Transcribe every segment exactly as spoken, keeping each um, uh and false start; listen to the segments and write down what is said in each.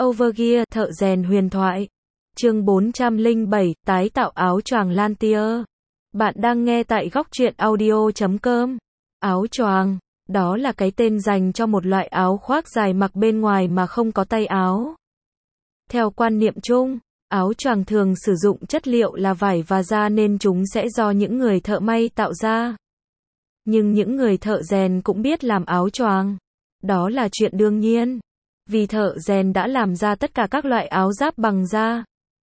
Overgear, thợ rèn huyền thoại. Chương bốn trăm lẻ bảy, tái tạo áo choàng Lantier. Bạn đang nghe tại góc truyện audio chấm com. Áo choàng, đó là cái tên dành cho một loại áo khoác dài mặc bên ngoài mà không có tay áo. Theo quan niệm chung, áo choàng thường sử dụng chất liệu là vải và da nên chúng sẽ do những người thợ may tạo ra. Nhưng những người thợ rèn cũng biết làm áo choàng. Đó là chuyện đương nhiên. Vì thợ rèn đã làm ra tất cả các loại áo giáp bằng da,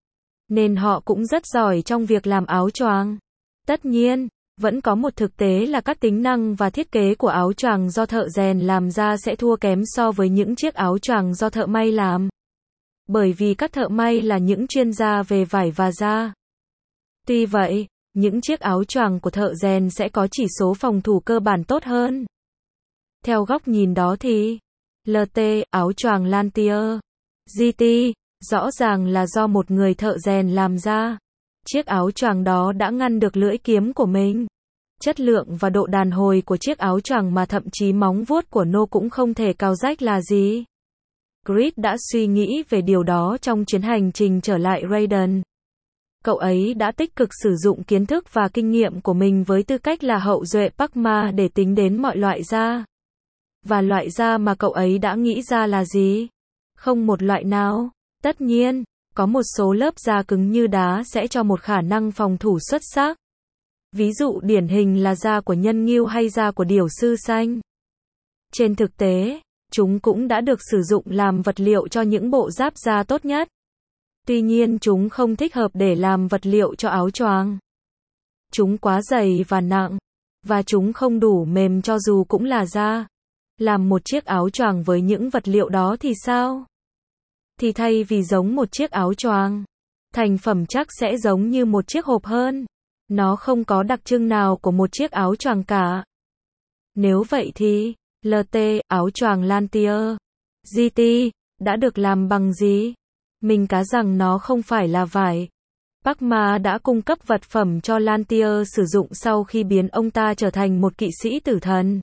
nên họ cũng rất giỏi trong việc làm áo choàng. Tất nhiên, vẫn có một thực tế là các tính năng và thiết kế của áo choàng do thợ rèn làm ra sẽ thua kém so với những chiếc áo choàng do thợ may làm. Bởi vì các thợ may là những chuyên gia về vải và da. Tuy vậy, những chiếc áo choàng của thợ rèn sẽ có chỉ số phòng thủ cơ bản tốt hơn. Theo góc nhìn đó thì lờ tê, áo choàng Lantier, giê tê, rõ ràng là do một người thợ rèn làm ra. Chiếc áo choàng đó đã ngăn được lưỡi kiếm của mình. Chất lượng và độ đàn hồi của chiếc áo choàng mà thậm chí móng vuốt của nó cũng không thể cào rách là gì. Creed đã suy nghĩ về điều đó trong chuyến hành trình trở lại Raiden. Cậu ấy đã tích cực sử dụng kiến thức và kinh nghiệm của mình với tư cách là hậu duệ Pakma để tính đến mọi loại da. Và loại da mà cậu ấy đã nghĩ ra là gì? Không một loại nào. Tất nhiên, có một số lớp da cứng như đá sẽ cho một khả năng phòng thủ xuất sắc. Ví dụ điển hình là da của nhân ngưu hay da của điểu sư xanh. Trên thực tế, chúng cũng đã được sử dụng làm vật liệu cho những bộ giáp da tốt nhất. Tuy nhiên chúng không thích hợp để làm vật liệu cho áo choàng. Chúng quá dày và nặng, và chúng không đủ mềm cho dù cũng là da. Làm một chiếc áo choàng với những vật liệu đó thì sao? Thì thay vì giống một chiếc áo choàng, thành phẩm chắc sẽ giống như một chiếc hộp hơn. Nó không có đặc trưng nào của một chiếc áo choàng cả. Nếu vậy thì, lờ tê, áo choàng Lantier, giê tê, đã được làm bằng gì? Mình cá rằng nó không phải là vải. Pakma đã cung cấp vật phẩm cho Lantier sử dụng sau khi biến ông ta trở thành một kỵ sĩ tử thần.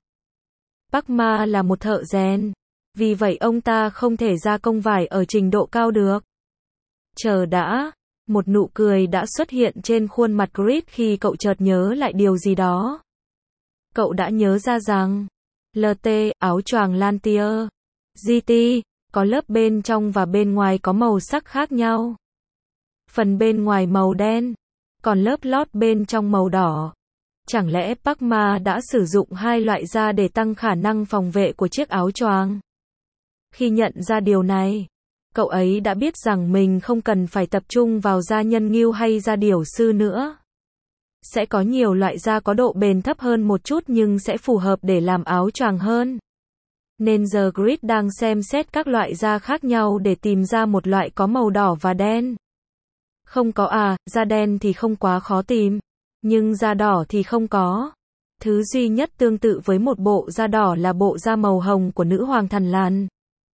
Pakma là một thợ rèn. Vì vậy ông ta không thể gia công vải ở trình độ cao được. Chờ đã, một nụ cười đã xuất hiện trên khuôn mặt Creed khi cậu chợt nhớ lại điều gì đó. Cậu đã nhớ ra rằng, lờ tê, áo choàng Lantier, giê tê, có lớp bên trong và bên ngoài có màu sắc khác nhau. Phần bên ngoài màu đen, còn lớp lót bên trong màu đỏ. Chẳng lẽ Pakma đã sử dụng hai loại da để tăng khả năng phòng vệ của chiếc áo choàng? Khi nhận ra điều này, cậu ấy đã biết rằng mình không cần phải tập trung vào da nhân ngưu hay da điểu sư nữa. Sẽ có nhiều loại da có độ bền thấp hơn một chút nhưng sẽ phù hợp để làm áo choàng hơn. Nên giờ Creed đang xem xét các loại da khác nhau để tìm ra một loại có màu đỏ và đen. Không có à, da đen thì không quá khó tìm. Nhưng da đỏ thì không có. Thứ duy nhất tương tự với một bộ da đỏ là bộ da màu hồng của nữ hoàng Thằn Lằn.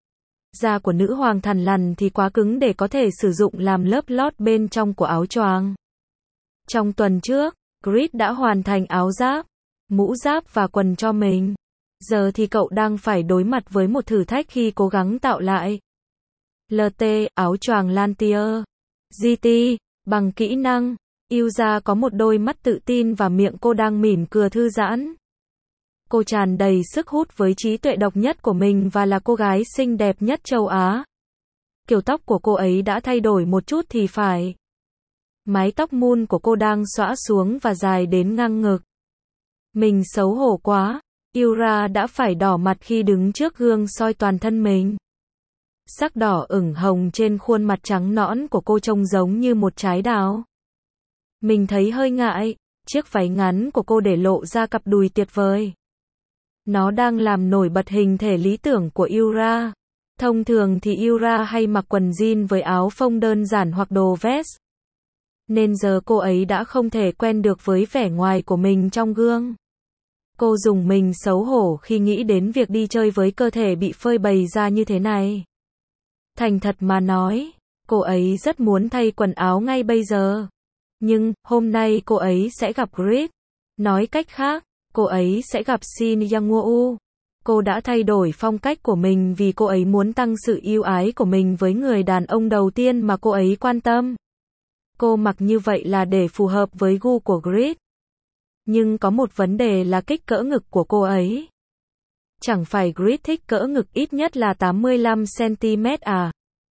Da của nữ hoàng Thằn Lằn thì quá cứng để có thể sử dụng làm lớp lót bên trong của áo choàng. Trong tuần trước, Creed đã hoàn thành áo giáp, mũ giáp và quần cho mình. Giờ thì cậu đang phải đối mặt với một thử thách khi cố gắng tạo lại lờ tê, áo choàng Lantier, giê tê, bằng kỹ năng. Yuza có một đôi mắt tự tin và miệng cô đang mỉm cười thư giãn. Cô tràn đầy sức hút với trí tuệ độc nhất của mình và là cô gái xinh đẹp nhất châu Á. Kiểu tóc của cô ấy đã thay đổi một chút thì phải. Mái tóc mun của cô đang xõa xuống và dài đến ngang ngực. Mình xấu hổ quá. Yura đã phải đỏ mặt khi đứng trước gương soi toàn thân mình. Sắc đỏ ửng hồng trên khuôn mặt trắng nõn của cô trông giống như một trái đào. Mình thấy hơi ngại, chiếc váy ngắn của cô để lộ ra cặp đùi tuyệt vời. Nó đang làm nổi bật hình thể lý tưởng của Yura. Thông thường thì Yura hay mặc quần jean với áo phông đơn giản hoặc đồ vest. Nên giờ cô ấy đã không thể quen được với vẻ ngoài của mình trong gương. Cô dùng mình xấu hổ khi nghĩ đến việc đi chơi với cơ thể bị phơi bày ra như thế này. Thành thật mà nói, cô ấy rất muốn thay quần áo ngay bây giờ. Nhưng, hôm nay cô ấy sẽ gặp Creed. Nói cách khác, cô ấy sẽ gặp Shin Yang-woo. Cô đã thay đổi phong cách của mình vì cô ấy muốn tăng sự yêu ái của mình với người đàn ông đầu tiên mà cô ấy quan tâm. Cô mặc như vậy là để phù hợp với gu của Grit. Nhưng có một vấn đề là kích cỡ ngực của cô ấy. Chẳng phải Grit thích cỡ ngực ít nhất là tám mươi lăm xăng ti mét à?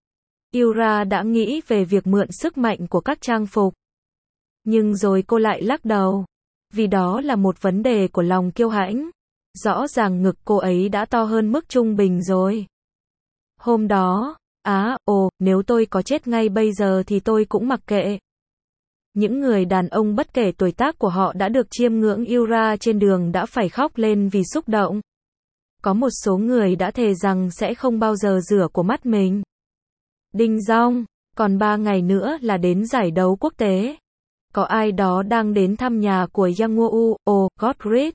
Yura đã nghĩ về việc mượn sức mạnh của các trang phục. Nhưng rồi cô lại lắc đầu. Vì đó là một vấn đề của lòng kiêu hãnh. Rõ ràng ngực cô ấy đã to hơn mức trung bình rồi. Hôm đó, á, ồ, nếu tôi có chết ngay bây giờ thì tôi cũng mặc kệ. Những người đàn ông bất kể tuổi tác của họ đã được chiêm ngưỡng Yura trên đường đã phải khóc lên vì xúc động. Có một số người đã thề rằng sẽ không bao giờ rửa của mắt mình. Đinh dong, còn ba ngày nữa là đến giải đấu quốc tế. Có ai đó đang đến thăm nhà của Yang Woo, ồ, Godrit.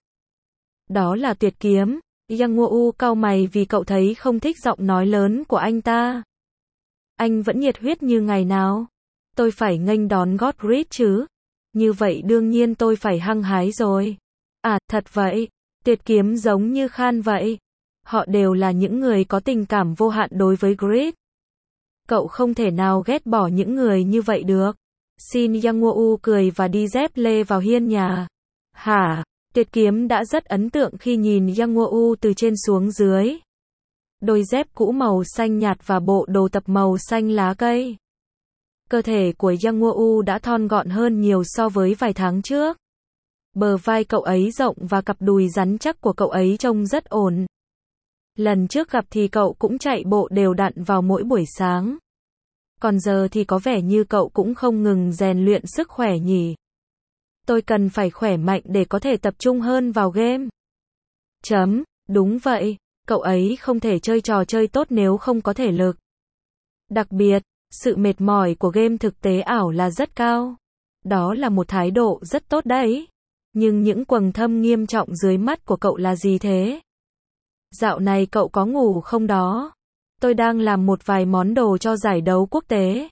Đó là Tuyệt Kiếm. Yang Woo cau mày vì cậu thấy không thích giọng nói lớn của anh ta. Anh vẫn nhiệt huyết như ngày nào. Tôi phải nghênh đón Godrit chứ. Như vậy đương nhiên tôi phải hăng hái rồi. À, thật vậy. Tuyệt Kiếm giống như Khan vậy. Họ đều là những người có tình cảm vô hạn đối với Grit. Cậu không thể nào ghét bỏ những người như vậy được. Xin Yang Woo cười và đi dép lê vào hiên nhà. Hả? Tuyệt Kiếm đã rất ấn tượng khi nhìn Yang Woo từ trên xuống dưới. Đôi dép cũ màu xanh nhạt và bộ đồ tập màu xanh lá cây. Cơ thể của Yang Woo đã thon gọn hơn nhiều so với vài tháng trước. Bờ vai cậu ấy rộng và cặp đùi rắn chắc của cậu ấy trông rất ổn. Lần trước gặp thì cậu cũng chạy bộ đều đặn vào mỗi buổi sáng. Còn giờ thì có vẻ như cậu cũng không ngừng rèn luyện sức khỏe nhỉ. Tôi cần phải khỏe mạnh để có thể tập trung hơn vào game. Chấm, đúng vậy, cậu ấy không thể chơi trò chơi tốt nếu không có thể lực. Đặc biệt, sự mệt mỏi của game thực tế ảo là rất cao. Đó là một thái độ rất tốt đấy. Nhưng những quầng thâm nghiêm trọng dưới mắt của cậu là gì thế? Dạo này cậu có ngủ không đó? Tôi đang làm một vài món đồ cho giải đấu quốc tế.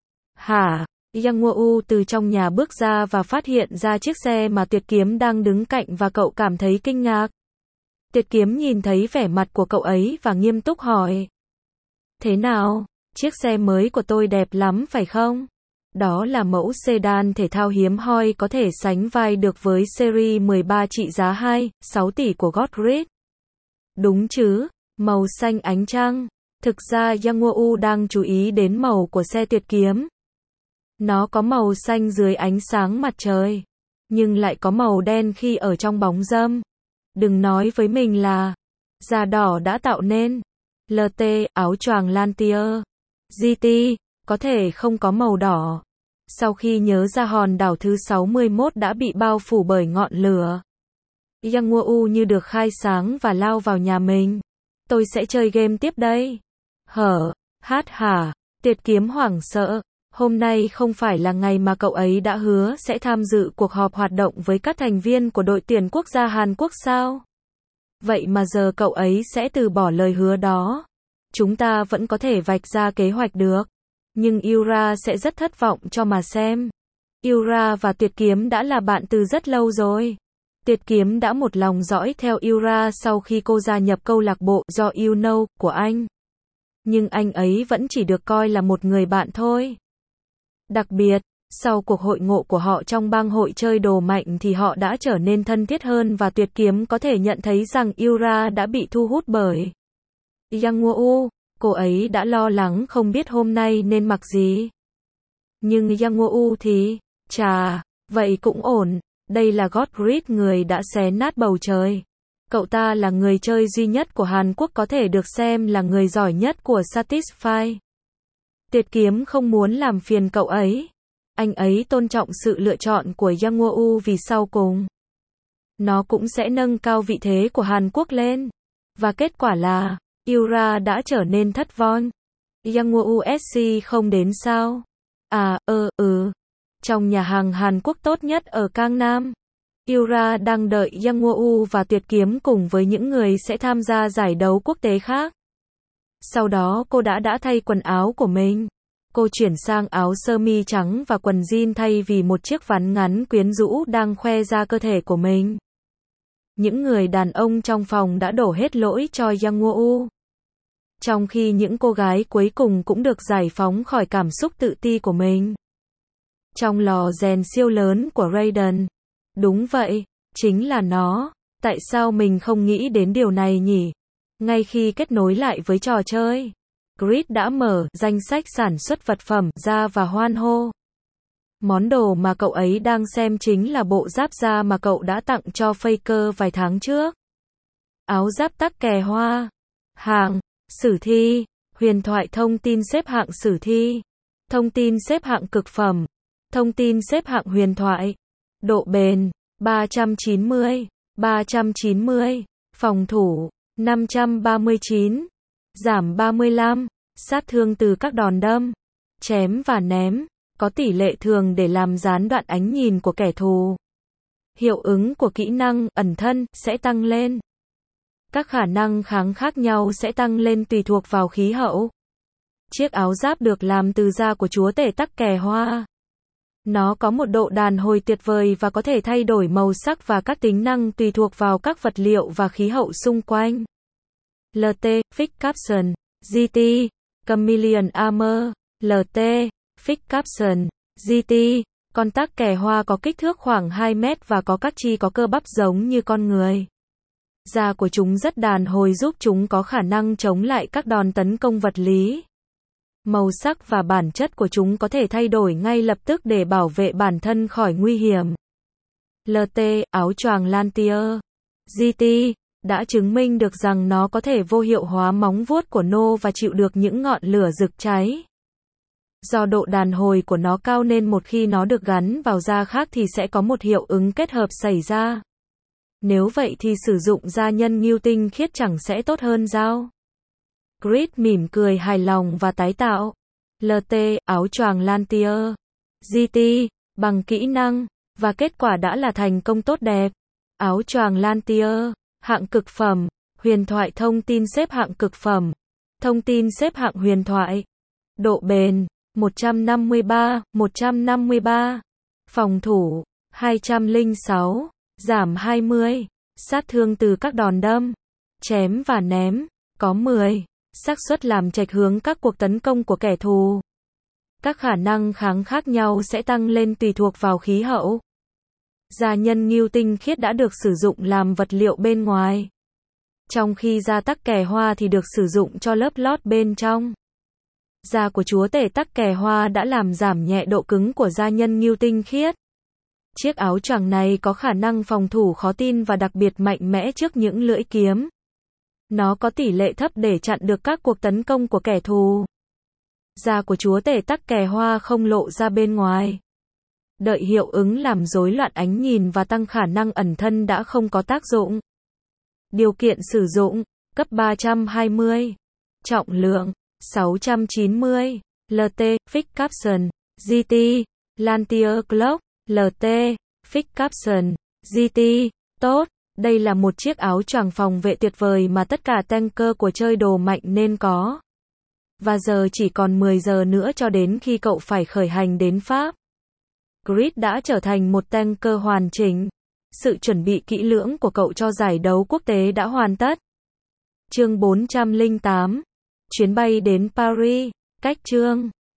Hả? Yang Woo từ trong nhà bước ra và phát hiện ra chiếc xe mà Tuyệt Kiếm đang đứng cạnh và cậu cảm thấy kinh ngạc. Tuyệt Kiếm nhìn thấy vẻ mặt của cậu ấy và nghiêm túc hỏi. Thế nào? Chiếc xe mới của tôi đẹp lắm phải không? Đó là mẫu sedan thể thao hiếm hoi có thể sánh vai được với series mười ba trị giá hai phẩy sáu tỷ của Godrit. Đúng chứ? Màu xanh ánh trăng. Thực ra Yang Woo đang chú ý đến màu của xe Tuyệt Kiếm. Nó có màu xanh dưới ánh sáng mặt trời, nhưng lại có màu đen khi ở trong bóng râm. Đừng nói với mình là da đỏ đã tạo nên lờ tê, áo choàng Lantier. giê tê, có thể không có màu đỏ. Sau khi nhớ ra hòn đảo thứ sáu mươi mốt đã bị bao phủ bởi ngọn lửa, Yang Woo như được khai sáng và lao vào nhà mình. Tôi sẽ chơi game tiếp đây. Hở, hát hả, Tuyệt Kiếm hoảng sợ. Hôm nay không phải là ngày mà cậu ấy đã hứa sẽ tham dự cuộc họp hoạt động với các thành viên của đội tuyển quốc gia Hàn Quốc sao? Vậy mà giờ cậu ấy sẽ từ bỏ lời hứa đó. Chúng ta vẫn có thể vạch ra kế hoạch được. Nhưng Yura sẽ rất thất vọng cho mà xem. Yura và Tuyệt Kiếm đã là bạn từ rất lâu rồi. Tuyệt Kiếm đã một lòng dõi theo Yura sau khi cô gia nhập câu lạc bộ do You Know của anh. Nhưng anh ấy vẫn chỉ được coi là một người bạn thôi. Đặc biệt, sau cuộc hội ngộ của họ trong bang hội chơi đồ mạnh thì họ đã trở nên thân thiết hơn và Tuyệt Kiếm có thể nhận thấy rằng Yura đã bị thu hút bởi Yang Woo. Cô ấy đã lo lắng không biết hôm nay nên mặc gì. Nhưng Yang Woo thì, chà, vậy cũng ổn. Đây là Godrit, người đã xé nát bầu trời. Cậu ta là người chơi duy nhất của Hàn Quốc có thể được xem là người giỏi nhất của Satisfy. Tuyệt Kiếm không muốn làm phiền cậu ấy. Anh ấy tôn trọng sự lựa chọn của Yang Woo vì sau cùng nó cũng sẽ nâng cao vị thế của Hàn Quốc lên. Và kết quả là Yura đã trở nên thất vọng. Yang Woo ét xê không đến sao? À, ơ, ừ. Trong nhà hàng Hàn Quốc tốt nhất ở Cang Nam, Yura đang đợi Yang Woo và Tuyệt Kiếm cùng với những người sẽ tham gia giải đấu quốc tế khác. Sau đó cô đã đã thay quần áo của mình. Cô chuyển sang áo sơ mi trắng và quần jean thay vì một chiếc váy ngắn quyến rũ đang khoe ra cơ thể của mình. những người đàn ông trong phòng đã đổ hết lỗi cho Yang Woo. Trong khi những cô gái cuối cùng cũng được giải phóng khỏi cảm xúc tự ti của mình. Trong lò rèn siêu lớn của Raiden. Đúng vậy, chính là nó. Tại sao mình không nghĩ đến điều này nhỉ? Ngay khi kết nối lại với trò chơi, Grid đã mở danh sách sản xuất vật phẩm ra và hoan hô. Món đồ mà cậu ấy đang xem chính là bộ giáp da mà cậu đã tặng cho Faker vài tháng trước. Áo giáp tắc kè hoa. Hạng, sử thi, huyền thoại thông tin xếp hạng sử thi. Thông tin xếp hạng cực phẩm. Thông tin xếp hạng huyền thoại. Độ bền, ba trăm chín mươi, ba trăm chín mươi. Phòng thủ, năm trăm ba mươi chín. Giảm ba mươi lăm. Sát thương từ các đòn đâm, chém và ném. Có tỷ lệ thường để làm gián đoạn ánh nhìn của kẻ thù. Hiệu ứng của kỹ năng ẩn thân sẽ tăng lên. Các khả năng kháng khác nhau sẽ tăng lên tùy thuộc vào khí hậu. Chiếc áo giáp được làm từ da của chúa tể tắc kè hoa. Nó có một độ đàn hồi tuyệt vời và có thể thay đổi màu sắc và các tính năng tùy thuộc vào các vật liệu và khí hậu xung quanh. lờ tê, Fix Caption, giê tê, Chameleon Armor, lờ tê, Fix Caption, giê tê, con tắc kè hoa có kích thước khoảng hai mét và có các chi có cơ bắp giống như con người. Da của chúng rất đàn hồi giúp chúng có khả năng chống lại các đòn tấn công vật lý. Màu sắc và bản chất của chúng có thể thay đổi ngay lập tức để bảo vệ bản thân khỏi nguy hiểm. lờ tê, áo choàng Lantier. giê tê, đã chứng minh được rằng nó có thể vô hiệu hóa móng vuốt của Nô và chịu được những ngọn lửa rực cháy. Do độ đàn hồi của nó cao nên một khi nó được gắn vào da khác thì sẽ có một hiệu ứng kết hợp xảy ra. Nếu vậy thì sử dụng da nhân ngưu tinh khiết chẳng sẽ tốt hơn sao? Grid mỉm cười hài lòng và tái tạo. lờ tê, áo choàng Lantier. giê tê, bằng kỹ năng, và kết quả đã là thành công tốt đẹp. Áo choàng Lantier, hạng cực phẩm, huyền thoại thông tin xếp hạng cực phẩm. Thông tin xếp hạng huyền thoại. Độ bền, một trăm năm mươi ba, một trăm năm mươi ba. Phòng thủ, hai trăm lẻ sáu, giảm hai mươi. Sát thương từ các đòn đâm, chém và ném, có mười. Xác suất làm chệch hướng các cuộc tấn công của kẻ thù. Các khả năng kháng khác nhau sẽ tăng lên tùy thuộc vào khí hậu. Da nhân ngưu tinh khiết đã được sử dụng làm vật liệu bên ngoài. Trong khi da tắc kè hoa thì được sử dụng cho lớp lót bên trong. Da của chúa tể tắc kè hoa đã làm giảm nhẹ độ cứng của da nhân ngưu tinh khiết. Chiếc áo choàng này có khả năng phòng thủ khó tin và đặc biệt mạnh mẽ trước những lưỡi kiếm. Nó có tỷ lệ thấp để chặn được các cuộc tấn công của kẻ thù. Da của chúa tể tắc kè hoa không lộ ra bên ngoài. Đợi hiệu ứng làm rối loạn ánh nhìn và tăng khả năng ẩn thân đã không có tác dụng. Điều kiện sử dụng, cấp ba trăm hai mươi. Trọng lượng, sáu trăm chín mươi. lờ tê, Fix Caption, giê tê, Lantier Cloak, lờ tê, Fix Caption, giê tê, tốt. Đây là một chiếc áo choàng phòng vệ tuyệt vời mà tất cả tanker của chơi đồ mạnh nên có. Và giờ chỉ còn mười giờ nữa cho đến khi cậu phải khởi hành đến Pháp. Grid đã trở thành một tanker hoàn chỉnh. Sự chuẩn bị kỹ lưỡng của cậu cho giải đấu quốc tế đã hoàn tất. Chương bốn trăm lẻ tám. Chuyến bay đến Paris. Cách chương